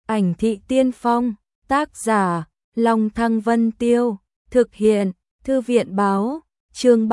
Ảnh thị tiên phong, tác giả, Long Thăng Vân Tiêu, thực hiện, Thư viện báo, chương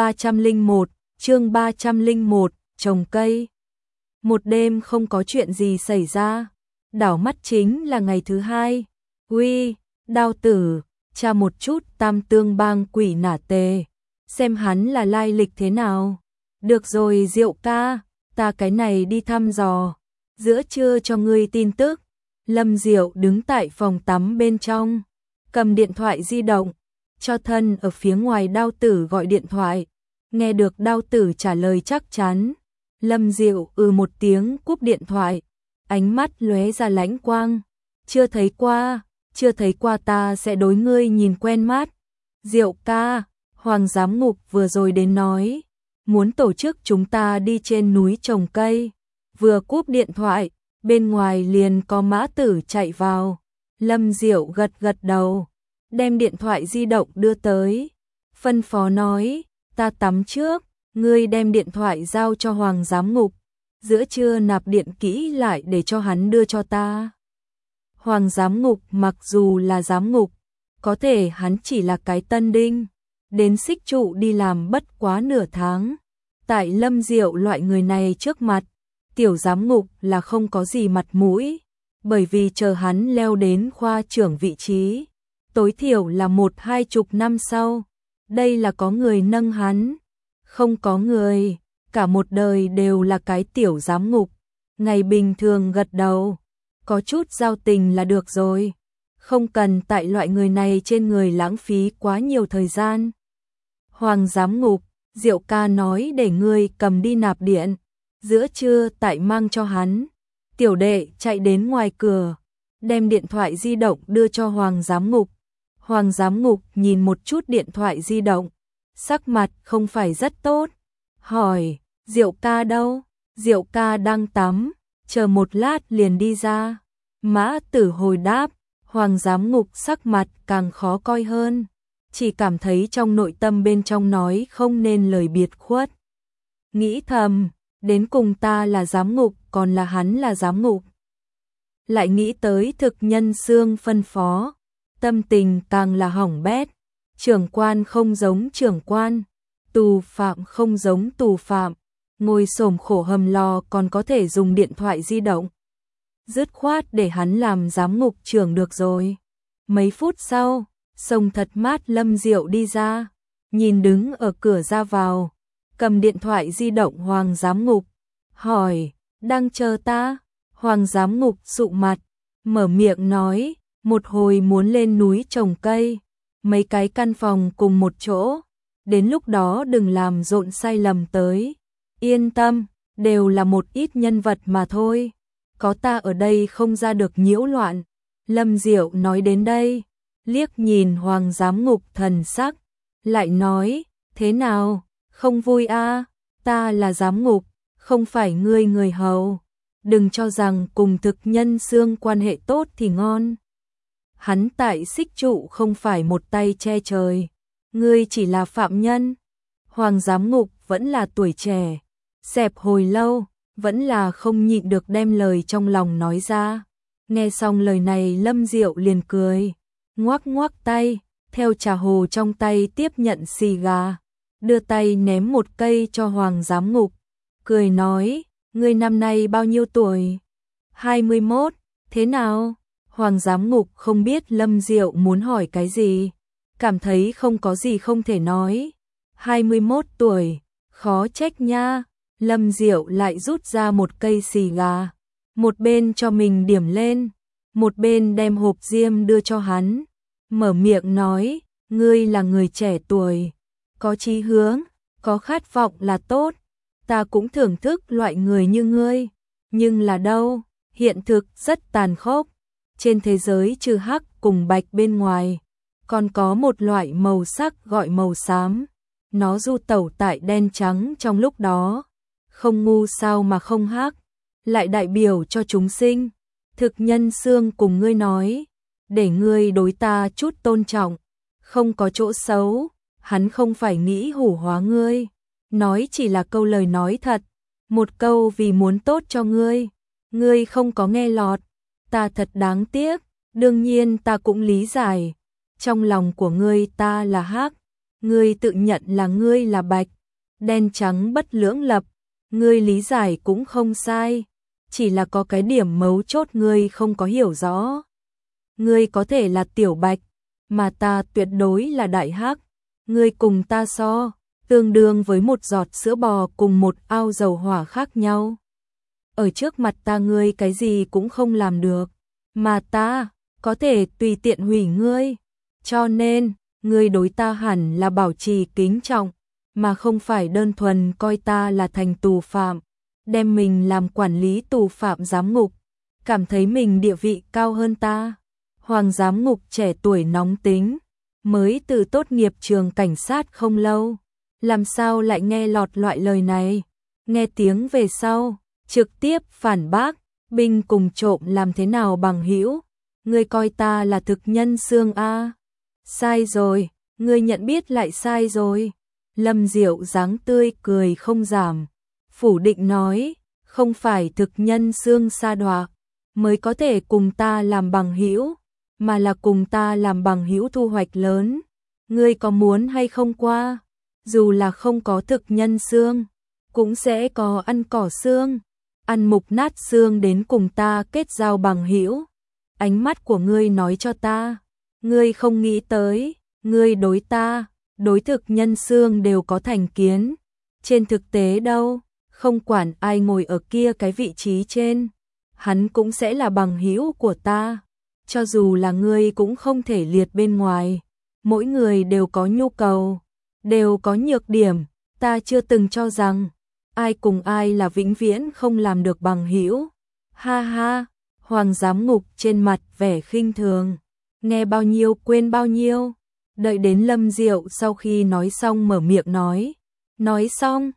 301, trồng cây. Một đêm không có chuyện gì xảy ra, đảo mắt chính là ngày thứ hai. Uy, Đao Tử, tra một chút Tam Tương Bang Quỷ Nả Tề, xem hắn là lai lịch thế nào. Được rồi Diệu ca, ta cái này đi thăm dò, giữa trưa cho ngươi tin tức. Lâm Diệu đứng tại phòng tắm bên trong, cầm điện thoại di động, cho thân ở phía ngoài Đao Tử gọi điện thoại. Nghe được Đao Tử trả lời chắc chắn, Lâm Diệu một tiếng cúp điện thoại, ánh mắt lóe ra lãnh quang. Chưa thấy qua ta sẽ đối ngươi nhìn quen mắt. Diệu ca, Hoàng giám ngục vừa rồi đến nói, muốn tổ chức chúng ta đi trên núi trồng cây. Vừa cúp điện thoại, bên ngoài liền có mã tử chạy vào. Lâm Diệu gật gật đầu, đem điện thoại di động đưa tới, phân phó nói, ta tắm trước, ngươi đem điện thoại giao cho Hoàng giám ngục, giữa trưa nạp điện kỹ lại để cho hắn đưa cho ta. Hoàng giám ngục mặc dù là giám ngục, có thể hắn chỉ là cái tân đinh, đến xích trụ đi làm bất quá nửa tháng. Tại Lâm Diệu loại người này trước mặt, tiểu giám ngục là không có gì mặt mũi, bởi vì chờ hắn leo đến khoa trưởng vị trí, tối thiểu là 1-20 năm sau. Đây là có người nâng hắn, không có người, cả một đời đều là cái tiểu giám ngục. Ngày bình thường gật đầu, có chút giao tình là được rồi, không cần tại loại người này trên người lãng phí quá nhiều thời gian. Hoàng giám ngục, Diệu ca nói để ngươi cầm đi nạp điện, giữa trưa tại mang cho hắn. Tiểu đệ chạy đến ngoài cửa, đem điện thoại di động đưa cho Hoàng giám ngục. Hoàng giám ngục nhìn một chút điện thoại di động, sắc mặt không phải rất tốt, hỏi, Diệu ca đâu? Diệu ca đang tắm, chờ một lát liền đi ra. Mã tử hồi đáp. Hoàng giám ngục sắc mặt càng khó coi hơn, chỉ cảm thấy trong nội tâm bên trong nói không nên lời biệt khuất. Nghĩ thầm, đến cùng ta là giám ngục, còn là hắn là giám ngục. Lại nghĩ tới thực nhân xương phân phó, tâm tình càng là hỏng bét. Trưởng quan không giống trưởng quan, tù phạm không giống tù phạm, ngồi xổm khổ hầm lò còn có thể dùng điện thoại di động. Dứt khoát để hắn làm giám ngục trưởng được rồi. Mấy phút sau, sông thật mát Lâm Diệu đi ra, nhìn đứng ở cửa ra vào, cầm điện thoại di động Hoàng giám ngục, hỏi, đang chờ ta? Hoàng giám ngục sụ mặt, mở miệng nói, một hồi muốn lên núi trồng cây, mấy cái căn phòng cùng một chỗ, đến lúc đó đừng làm rộn sai lầm tới. Yên tâm, đều là một ít nhân vật mà thôi, có ta ở đây không ra được nhiễu loạn. Lâm Diệu nói đến đây, liếc nhìn Hoàng giám ngục thần sắc, lại nói, thế nào, không vui à? Ta là giám ngục, không phải ngươi người hầu, đừng cho rằng cùng thực nhân xương quan hệ tốt thì ngon. Hắn tại xích trụ không phải một tay che trời, ngươi chỉ là phạm nhân. Hoàng giám ngục vẫn là tuổi trẻ, xẹp hồi lâu, vẫn là không nhịn được đem lời trong lòng nói ra. Nghe xong lời này Lâm Diệu liền cười, ngoắc ngoắc tay, theo trà hồ trong tay tiếp nhận xì gà, đưa tay ném một cây cho Hoàng giám ngục, cười nói, ngươi năm nay bao nhiêu tuổi? 21, thế nào? Hoàng giám ngục không biết Lâm Diệu muốn hỏi cái gì, cảm thấy không có gì không thể nói. 21 tuổi, khó trách nha. Lâm Diệu lại rút ra một cây xì gà, một bên cho mình điểm lên, một bên đem hộp diêm đưa cho hắn, mở miệng nói, ngươi là người trẻ tuổi, có chí hướng, có khát vọng là tốt, ta cũng thưởng thức loại người như ngươi, nhưng là đâu, hiện thực rất tàn khốc, trên thế giới trừ hắc cùng bạch bên ngoài, còn có một loại màu sắc gọi màu xám, nó du tẩu tại đen trắng trong lúc đó. Không ngu sao mà không hắc, lại đại biểu cho chúng sinh. Thực nhân xương cùng ngươi nói, để ngươi đối ta chút tôn trọng, không có chỗ xấu, hắn không phải nghĩ hủ hóa ngươi, nói chỉ là câu lời nói thật, một câu vì muốn tốt cho ngươi, ngươi không có nghe lọt. ta thật đáng tiếc, đương nhiên ta cũng lý giải. Trong lòng của ngươi ta là hắc, ngươi tự nhận là ngươi là bạch, đen trắng bất lưỡng lập, ngươi lý giải cũng không sai, chỉ là có cái điểm mấu chốt ngươi không có hiểu rõ. Ngươi có thể là tiểu bạch, mà ta tuyệt đối là đại hắc, ngươi cùng ta so, tương đương với một giọt sữa bò cùng một ao dầu hỏa khác nhau. Ở trước mặt ta ngươi cái gì cũng không làm được, mà ta có thể tùy tiện hủy ngươi, cho nên ngươi đối ta hẳn là bảo trì kính trọng, mà không phải đơn thuần coi ta là thành tù phạm, đem mình làm quản lý tù phạm giám ngục, cảm thấy mình địa vị cao hơn ta. Hoàng giám ngục trẻ tuổi nóng tính, mới từ tốt nghiệp trường cảnh sát không lâu, làm sao lại nghe lọt loại lời này, nghe tiếng về sau, trực tiếp phản bác, binh cùng trộm làm thế nào bằng hữu, ngươi coi ta là thực nhân xương a? Sai rồi, ngươi nhận biết lại sai rồi. Lâm Diệu dáng tươi cười không giảm, phủ định nói, không phải thực nhân xương sa đọa mới có thể cùng ta làm bằng hữu, mà là cùng ta làm bằng hữu thu hoạch lớn. Ngươi có muốn hay không qua? Dù là không có thực nhân xương, cũng sẽ có ăn cỏ xương, ăn mục nát xương đến cùng ta kết giao bằng hữu. Ánh mắt của ngươi nói cho ta, ngươi không nghĩ tới, ngươi đối ta, đối thực nhân xương đều có thành kiến. Trên thực tế đâu, không quản ai ngồi ở kia cái vị trí trên, hắn cũng sẽ là bằng hữu của ta. Cho dù là ngươi cũng không thể liệt bên ngoài, mỗi người đều có nhu cầu, đều có nhược điểm, ta chưa từng cho rằng ai cùng ai là vĩnh viễn không làm được bằng hữu. Ha ha, Hoàng giám ngục trên mặt vẻ khinh thường, nghe bao nhiêu quên bao nhiêu. Đợi đến Lâm Diệu sau khi nói xong mở miệng nói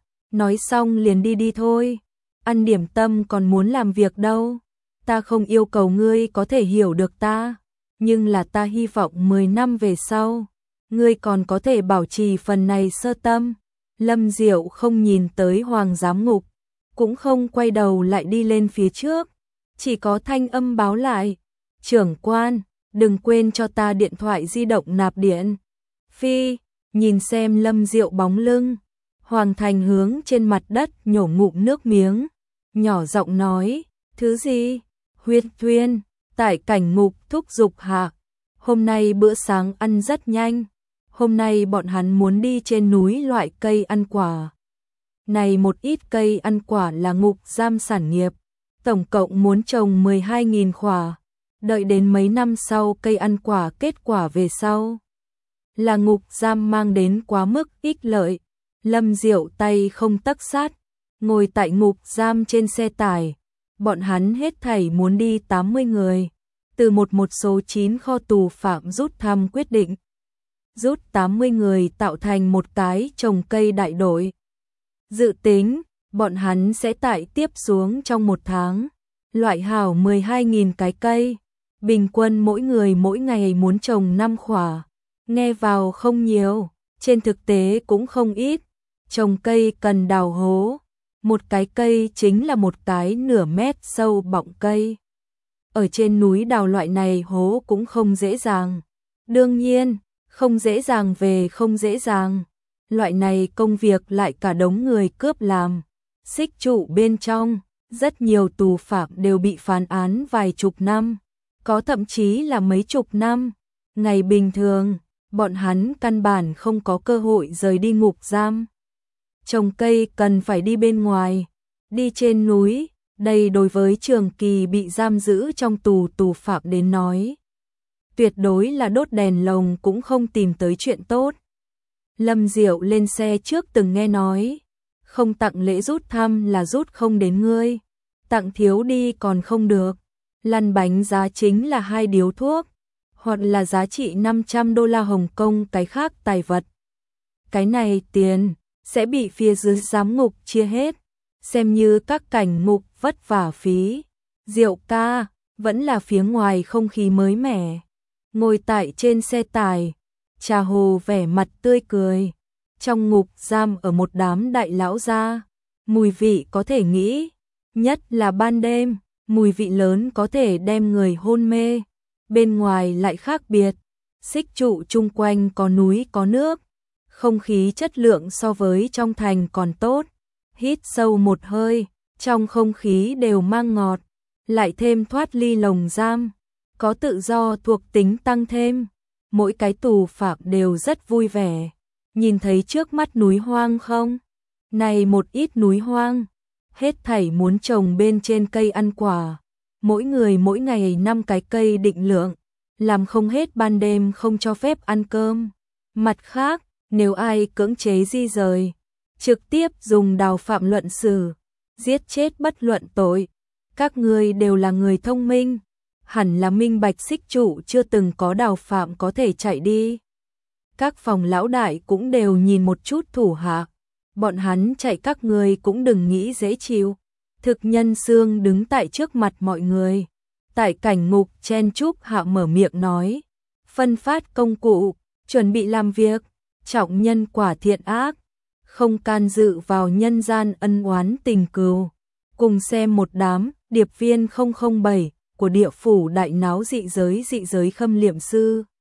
xong liền đi đi thôi, ăn điểm tâm còn muốn làm việc đâu. Ta không yêu cầu ngươi có thể hiểu được ta, nhưng là ta hy vọng 10 năm về sau, ngươi còn có thể bảo trì phần này sơ tâm. Lâm Diệu không nhìn tới Hoàng giám ngục, cũng không quay đầu lại đi lên phía trước, chỉ có thanh âm báo lại, trưởng quan, đừng quên cho ta điện thoại di động nạp điện. Phi, nhìn xem Lâm Diệu bóng lưng, Hoàng Thành hướng trên mặt đất nhổ ngụm nước miếng, nhỏ giọng nói, thứ gì? Huyết Tuyên, tại cảnh ngục thúc giục hạ, hôm nay bữa sáng ăn rất nhanh, hôm nay bọn hắn muốn đi trên núi loại cây ăn quả. Này một ít cây ăn quả là ngục giam sản nghiệp, tổng cộng muốn trồng 12.000 quả, đợi đến mấy năm sau cây ăn quả kết quả về sau. Là ngục giam mang đến quá mức ích lợi. Lâm Diệu tay không tấc sát, ngồi tại ngục giam trên xe tải. Bọn hắn hết thảy muốn đi 80 người, từ một số 9 kho tù phạm rút thăm quyết định. Rút 80 người tạo thành một cái trồng cây đại đội. Dự tính, bọn hắn sẽ tải tiếp xuống trong 1 tháng, loại hảo 12.000 cái cây, bình quân mỗi người mỗi ngày muốn trồng 5 quả. Nghe vào không nhiều, trên thực tế cũng không ít. Trồng cây cần đào hố, một cái cây chính là một cái nửa mét sâu bọng cây. Ở trên núi đào loại này hố cũng không dễ dàng. Đương nhiên, không dễ dàng về không dễ dàng. Loại này công việc lại cả đống người cướp làm. Xích trụ bên trong, rất nhiều tù phạm đều bị phán án vài chục năm, có thậm chí là mấy chục năm. Ngày bình thường, bọn hắn căn bản không có cơ hội rời đi ngục giam. Trồng cây cần phải đi bên ngoài, đi trên núi, đây đối với trường kỳ bị giam giữ trong tù phạm đến nói. Tuyệt đối là đốt đèn lồng cũng không tìm tới chuyện tốt. Lâm Diệu lên xe trước từng nghe nói, không tặng lễ rút thăm là rút không đến ngươi, tặng thiếu đi còn không được. Lăn bánh giá chính là 2 điếu thuốc, hoặc là giá trị $500 Hồng Kông cái khác tài vật. Cái này tiền sẽ bị phía dưới giám ngục chia hết, xem như các cảnh ngục vất vả phí. Diệu ca, vẫn là phía ngoài không khí mới mẻ. Ngồi tại trên xe tải, Trà Hồ vẻ mặt tươi cười. Trong ngục giam ở một đám đại lão gia, mùi vị có thể nghĩ, nhất là ban đêm, mùi vị lớn có thể đem người hôn mê, bên ngoài lại khác biệt. Xích trụ chung quanh có núi có nước, không khí chất lượng so với trong thành còn tốt. Hít sâu một hơi, trong không khí đều mang ngọt, lại thêm thoát ly lồng giam, có tự do thuộc tính tăng thêm. Mỗi cái tù phạm đều rất vui vẻ. Nhìn thấy trước mắt núi hoang không? Này một ít núi hoang, hết thảy muốn trồng bên trên cây ăn quả. Mỗi người mỗi ngày 5 cái cây định lượng, làm không hết ban đêm không cho phép ăn cơm. Mặt khác, nếu ai cưỡng chế di rời, trực tiếp dùng đào phạm luận xử, giết chết bất luận tội. Các ngươi đều là người thông minh, hẳn là minh bạch xích trụ chưa từng có đào phạm có thể chạy đi. Các phòng lão đại cũng đều nhìn một chút thủ hạ, bọn hắn chạy các ngươi cũng đừng nghĩ dễ chịu. Thực nhân xương đứng tại trước mặt mọi người, tại cảnh ngục chen chúc hạ mở miệng nói, phân phát công cụ, chuẩn bị làm việc, trọng nhân quả thiện ác, không can dự vào nhân gian ân oán tình cừu. Cùng xem một đám điệp viên 007 của địa phủ đại náo dị giới khâm liệm sư.